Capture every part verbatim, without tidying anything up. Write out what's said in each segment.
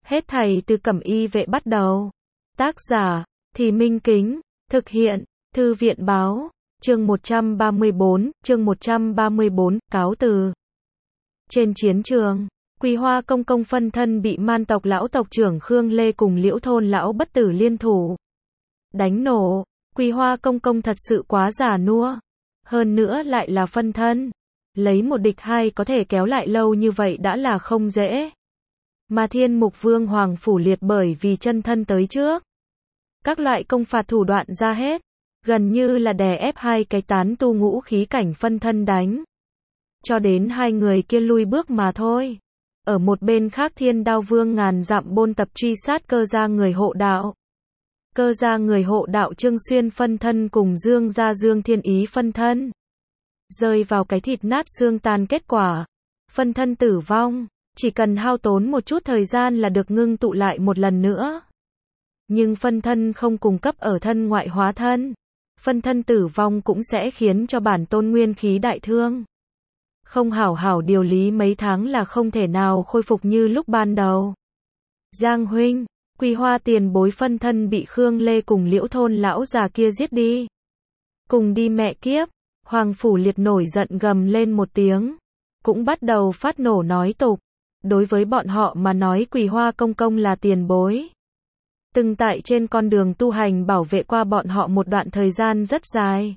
Hết thảy từ Cẩm Y Vệ bắt đầu. Tác giả, Thì Minh Kính, thực hiện, Thư viện Báo, chương một trăm ba mươi bốn, chương một trăm ba mươi bốn, cáo từ. Trên chiến trường, Quỳ Hoa công công phân thân bị man tộc lão tộc trưởng Khương Lê cùng Liễu thôn lão bất tử liên thủ đánh nổ. Quỳ Hoa công công thật sự quá già nua, hơn nữa lại là phân thân, lấy một địch hai có thể kéo lại lâu như vậy đã là không dễ. Mà Thiên Mục Vương Hoàng Phủ Liệt bởi vì chân thân tới trước, các loại công phạt thủ đoạn ra hết, gần như là đè ép hai cái tán tu ngũ khí cảnh phân thân đánh, cho đến hai người kia lui bước mà thôi. Ở một bên khác Thiên Đao Vương ngàn dặm bôn tập truy sát Cơ gia người hộ đạo. Cơ gia người hộ đạo Trương Xuyên phân thân cùng Dương gia Dương Thiên Ý phân thân, rơi vào cái thịt nát xương tan kết quả, phân thân tử vong, chỉ cần hao tốn một chút thời gian là được ngưng tụ lại một lần nữa. Nhưng phân thân không cung cấp ở thân ngoại hóa thân, phân thân tử vong cũng sẽ khiến cho bản tôn nguyên khí đại thương. Không hảo hảo điều lý mấy tháng là không thể nào khôi phục như lúc ban đầu. Giang huynh, Quỳ Hoa tiền bối phân thân bị Khương Lê cùng Liễu thôn lão già kia giết đi. Cùng đi mẹ kiếp, Hoàng Phủ Liệt nổi giận gầm lên một tiếng, cũng bắt đầu phát nổ nói tục. Đối với bọn họ mà nói Quỳ Hoa công công là tiền bối, từng tại trên con đường tu hành bảo vệ qua bọn họ một đoạn thời gian rất dài.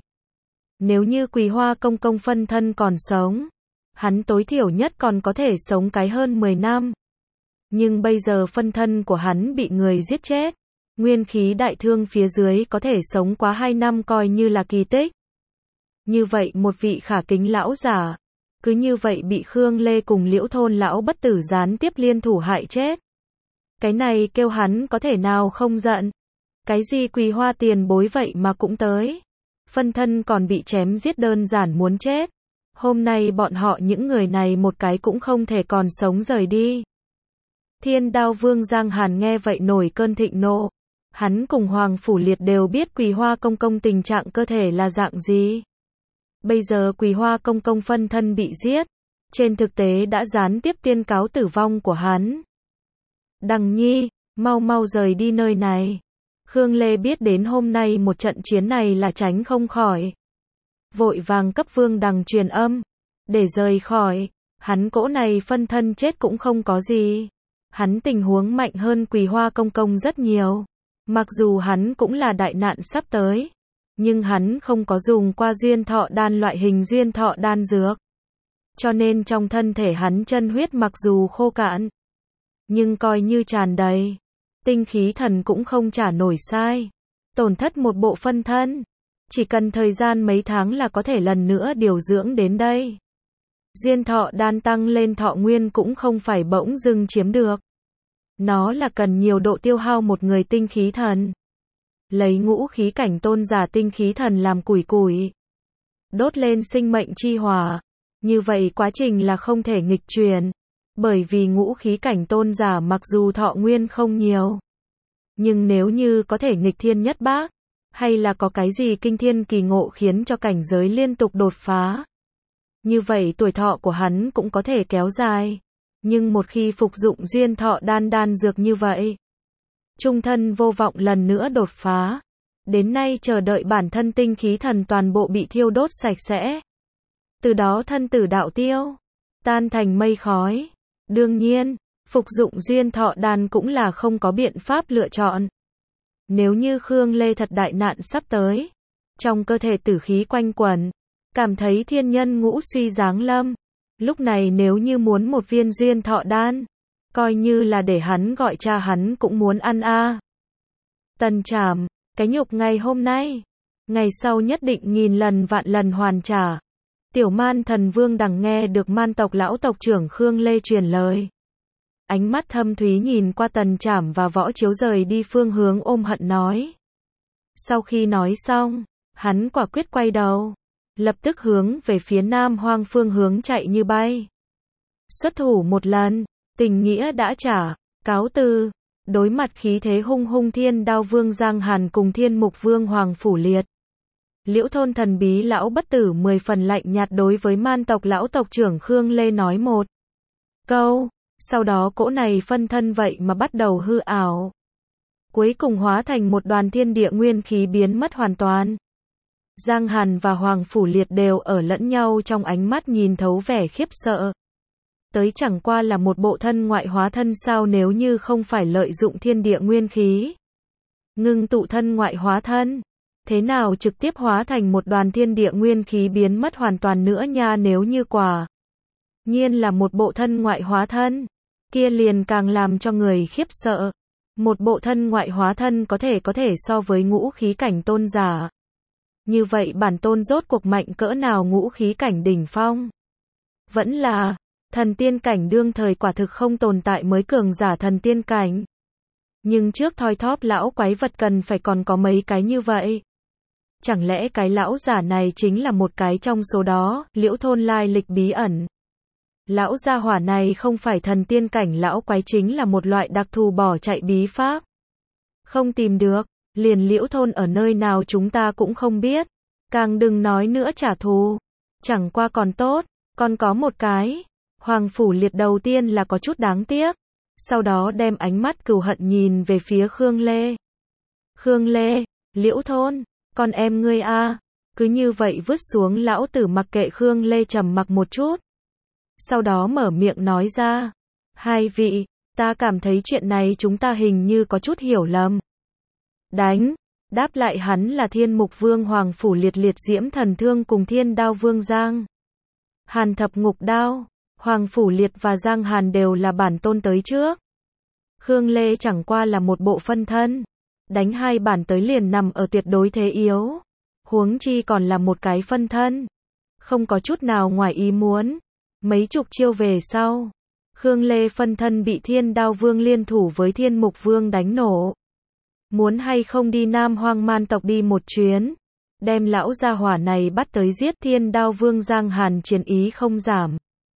Nếu như Quỳ Hoa công công phân thân còn sống, hắn tối thiểu nhất còn có thể sống cái hơn mười năm. Nhưng bây giờ phân thân của hắn bị người giết chết, nguyên khí đại thương phía dưới có thể sống quá hai năm coi như là kỳ tích. Như vậy một vị khả kính lão giả, cứ như vậy bị Khương Lê cùng Liễu thôn lão bất tử gián tiếp liên thủ hại chết. Cái này kêu hắn có thể nào không giận. Cái gì Quỳ Hoa tiền bối vậy mà cũng tới. Phân thân còn bị chém giết đơn giản muốn chết. Hôm nay bọn họ những người này một cái cũng không thể còn sống rời đi. Thiên Đao Vương Giang Hàn nghe vậy nổi cơn thịnh nộ. Hắn cùng Hoàng Phủ Liệt đều biết Quỳ Hoa công công tình trạng cơ thể là dạng gì. Bây giờ Quỳ Hoa công công phân thân bị giết, trên thực tế đã gián tiếp tuyên cáo tử vong của hắn. Đằng Nhi, mau mau rời đi nơi này. Khương Lê biết đến hôm nay một trận chiến này là tránh không khỏi, vội vàng cấp Vương Đằng truyền âm, để rời khỏi. Hắn cỗ này phân thân chết cũng không có gì. Hắn tình huống mạnh hơn Quỳ Hoa công công rất nhiều. Mặc dù hắn cũng là đại nạn sắp tới, nhưng hắn không có dùng qua duyên thọ đan loại hình duyên thọ đan dược. Cho nên trong thân thể hắn chân huyết mặc dù khô cạn, nhưng coi như tràn đầy. Tinh khí thần cũng không trả nổi sai. Tổn thất một bộ phân thân, chỉ cần thời gian mấy tháng là có thể lần nữa điều dưỡng đến đây. Duyên thọ đan tăng lên thọ nguyên cũng không phải bỗng dưng chiếm được. Nó là cần nhiều độ tiêu hao một người tinh khí thần. Lấy ngũ khí cảnh tôn giả tinh khí thần làm củi củi, đốt lên sinh mệnh chi hỏa. Như vậy quá trình là không thể nghịch chuyển. Bởi vì ngũ khí cảnh tôn giả mặc dù thọ nguyên không nhiều, nhưng nếu như có thể nghịch thiên nhất bác, hay là có cái gì kinh thiên kỳ ngộ khiến cho cảnh giới liên tục đột phá, như vậy tuổi thọ của hắn cũng có thể kéo dài. Nhưng một khi phục dụng duyên thọ đan đan dược như vậy, trung thân vô vọng lần nữa đột phá. Đến nay chờ đợi bản thân tinh khí thần toàn bộ bị thiêu đốt sạch sẽ. Từ đó thân tử đạo tiêu, tan thành mây khói. Đương nhiên, phục dụng duyên thọ đan cũng là không có biện pháp lựa chọn. Nếu như Khương Lê thật đại nạn sắp tới, trong cơ thể tử khí quanh quẩn, cảm thấy thiên nhân ngũ suy giáng lâm, lúc này nếu như muốn một viên duyên thọ đan, coi như là để hắn gọi cha hắn cũng muốn ăn a. À. Tần Trảm, cái nhục ngày hôm nay, ngày sau nhất định nghìn lần vạn lần hoàn trả. Tiểu Man Thần Vương Đằng nghe được man tộc lão tộc trưởng Khương Lê truyền lời, ánh mắt thâm thúy nhìn qua Tần Trảm và Võ Chiếu rời đi phương hướng ôm hận nói. Sau khi nói xong, hắn quả quyết quay đầu, lập tức hướng về phía Nam Hoang phương hướng chạy như bay. Xuất thủ một lần, tình nghĩa đã trả, cáo từ. Đối mặt khí thế hung hung Thiên Đao Vương Giang Hàn cùng Thiên Mục Vương Hoàng Phủ Liệt, Liễu thôn thần bí lão bất tử mười phần lạnh nhạt đối với man tộc lão tộc trưởng Khương Lê nói một câu, Sau đó cỗ này phân thân vậy mà bắt đầu hư ảo. Cuối cùng hóa thành một đoàn thiên địa nguyên khí biến mất hoàn toàn. Giang Hàn và Hoàng Phủ Liệt đều ở lẫn nhau trong ánh mắt nhìn thấu vẻ khiếp sợ. Tới chẳng qua là một bộ thân ngoại hóa thân sao, nếu như không phải lợi dụng thiên địa nguyên khí. Ngưng tụ thân ngoại hóa thân. Thế nào trực tiếp hóa thành một đoàn thiên địa nguyên khí biến mất hoàn toàn nữa nha, nếu như quả nhiên là một bộ thân ngoại hóa thân, kia liền càng làm cho người khiếp sợ. Một bộ thân ngoại hóa thân có thể có thể so với ngũ khí cảnh tôn giả. Như vậy bản tôn rốt cuộc mạnh cỡ nào, ngũ khí cảnh đỉnh phong? Vẫn là thần tiên cảnh, đương thời quả thực không tồn tại mới cường giả thần tiên cảnh. Nhưng trước thoi thóp lão quái vật cần phải còn có mấy cái như vậy. Chẳng lẽ cái lão giả này chính là một cái trong số đó, Liễu Thôn lai lịch bí ẩn. Lão gia hỏa này không phải thần tiên cảnh lão quái, chính là một loại đặc thù bỏ chạy bí pháp. Không tìm được, liền Liễu Thôn ở nơi nào chúng ta cũng không biết. Càng đừng nói nữa trả thù. Chẳng qua còn tốt, còn có một cái. Hoàng Phủ Liệt đầu tiên là có chút đáng tiếc. Sau đó đem ánh mắt cừu hận nhìn về phía Khương Lê. Khương Lê, Liễu Thôn, con em ngươi a, cứ như vậy vứt xuống lão tử mặc kệ. Khương Lê trầm mặc một chút. Sau đó mở miệng nói ra. Hai vị, ta cảm thấy chuyện này chúng ta hình như có chút hiểu lầm. Đánh. Đáp lại hắn là Thiên Mục Vương Hoàng Phủ Liệt, Liệt Diễm Thần Thương cùng Thiên Đao Vương Giang Hàn Thập Ngục Đao. Hoàng Phủ Liệt và Giang Hàn đều là bản tôn tới trước. Khương Lê chẳng qua là một bộ phân thân. Đánh hai bản tới liền nằm ở tuyệt đối thế yếu. Huống chi còn là một cái phân thân. Không có chút nào ngoài ý muốn. Mấy chục chiêu về sau, Khương Lê phân thân bị Thiên Đao Vương liên thủ với Thiên Mục Vương đánh nổ. Muốn hay không đi Nam Hoang Man tộc đi một chuyến, đem lão gia hỏa này bắt tới giết. Thiên Đao Vương Giang Hàn chiến ý không giảm.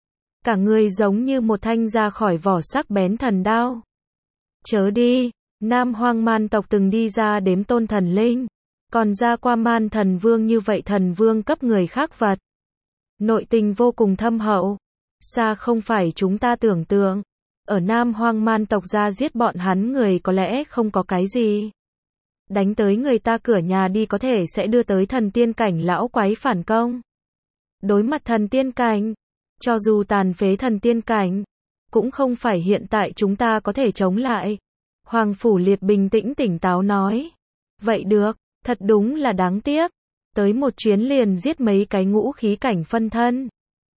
Cả người giống như một thanh ra khỏi vỏ sắc bén thần đao. Chớ đi, Nam Hoang Man tộc từng đi ra đếm tôn thần linh, còn ra qua Man Thần Vương như vậy thần vương cấp người khác vật. Nội tình vô cùng thâm hậu, xa không phải chúng ta tưởng tượng. Ở Nam Hoang Man tộc ra giết bọn hắn người có lẽ không có cái gì. Đánh tới người ta cửa nhà đi có thể sẽ đưa tới thần tiên cảnh lão quái phản công. Đối mặt thần tiên cảnh, cho dù tàn phế thần tiên cảnh, cũng không phải hiện tại chúng ta có thể chống lại. Hoàng Phủ Liệt bình tĩnh tỉnh táo nói. Vậy được, thật đúng là đáng tiếc. Tới một chuyến liền giết mấy cái ngũ khí cảnh phân thân.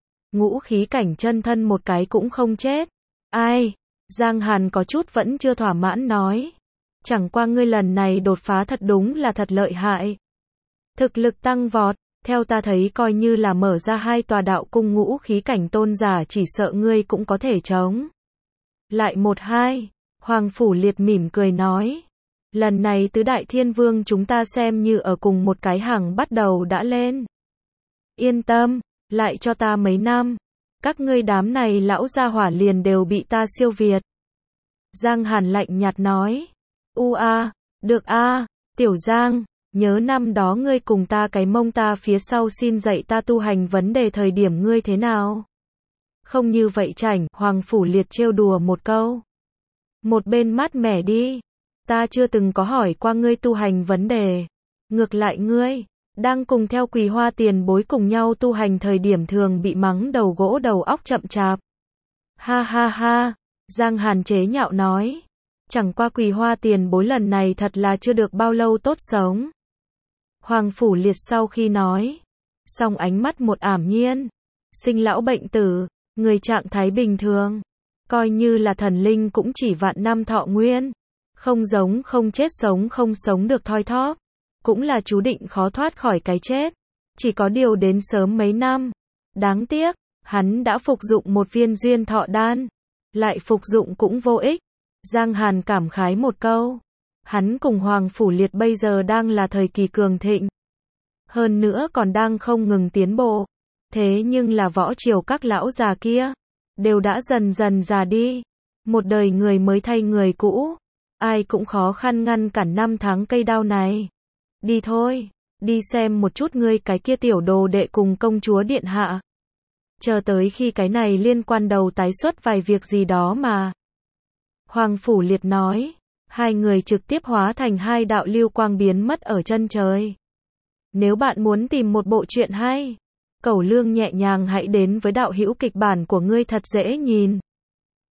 Ngũ khí cảnh chân thân một cái cũng không chết. Ai? Giang Hàn có chút vẫn chưa thỏa mãn nói. Chẳng qua ngươi lần này đột phá thật đúng là thật lợi hại. Thực lực tăng vọt, theo ta thấy coi như là mở ra hai tòa đạo cung ngũ khí cảnh tôn giả chỉ sợ ngươi cũng có thể chống. Lại một hai, Hoàng Phủ Liệt mỉm cười nói. Lần này tứ đại thiên vương chúng ta xem như ở cùng một cái hàng bắt đầu đã lên. Yên tâm, lại cho ta mấy năm. Các ngươi đám này lão gia hỏa liền đều bị ta siêu việt. Giang Hàn lạnh nhạt nói. U a, được a, Tiểu Giang, nhớ năm đó ngươi cùng ta cái mông ta phía sau xin dạy ta tu hành vấn đề thời điểm ngươi thế nào? Không như vậy chảnh, Hoàng Phủ Liệt trêu đùa một câu. Một bên mát mẻ đi. Ta chưa từng có hỏi qua ngươi tu hành vấn đề. Ngược lại ngươi, đang cùng theo Quỳ Hoa tiền bối cùng nhau tu hành thời điểm thường bị mắng đầu gỗ đầu óc chậm chạp. Ha ha ha, Giang Hàn chế nhạo nói. Chẳng qua Quỳ Hoa tiền bối lần này thật là chưa được bao lâu tốt sống. Hoàng Phủ Liệt sau khi nói, song ánh mắt một ảm nhiên. Sinh lão bệnh tử, người trạng thái bình thường. Coi như là thần linh cũng chỉ vạn năm thọ nguyên. Không giống không chết, sống không sống được thoi thóp. Cũng là chú định khó thoát khỏi cái chết. Chỉ có điều đến sớm mấy năm. Đáng tiếc, hắn đã phục dụng một viên duyên thọ đan. Lại phục dụng cũng vô ích. Giang Hàn cảm khái một câu. Hắn cùng Hoàng Phủ Liệt bây giờ đang là thời kỳ cường thịnh. Hơn nữa còn đang không ngừng tiến bộ. Thế nhưng là võ triều các lão già kia đều đã dần dần già đi. Một đời người mới thay người cũ. Ai cũng khó khăn ngăn cản năm tháng cây đao này. Đi thôi, đi xem một chút ngươi cái kia tiểu đồ đệ cùng công chúa điện hạ. chờ tới khi cái này liên quan đầu tái xuất vài việc gì đó mà. Hoàng Phủ Liệt nói, hai người trực tiếp hóa thành hai đạo lưu quang biến mất ở chân trời. Nếu bạn muốn tìm một bộ truyện hay, Cẩu Lương nhẹ nhàng hãy đến với đạo hữu kịch bản của ngươi thật dễ nhìn.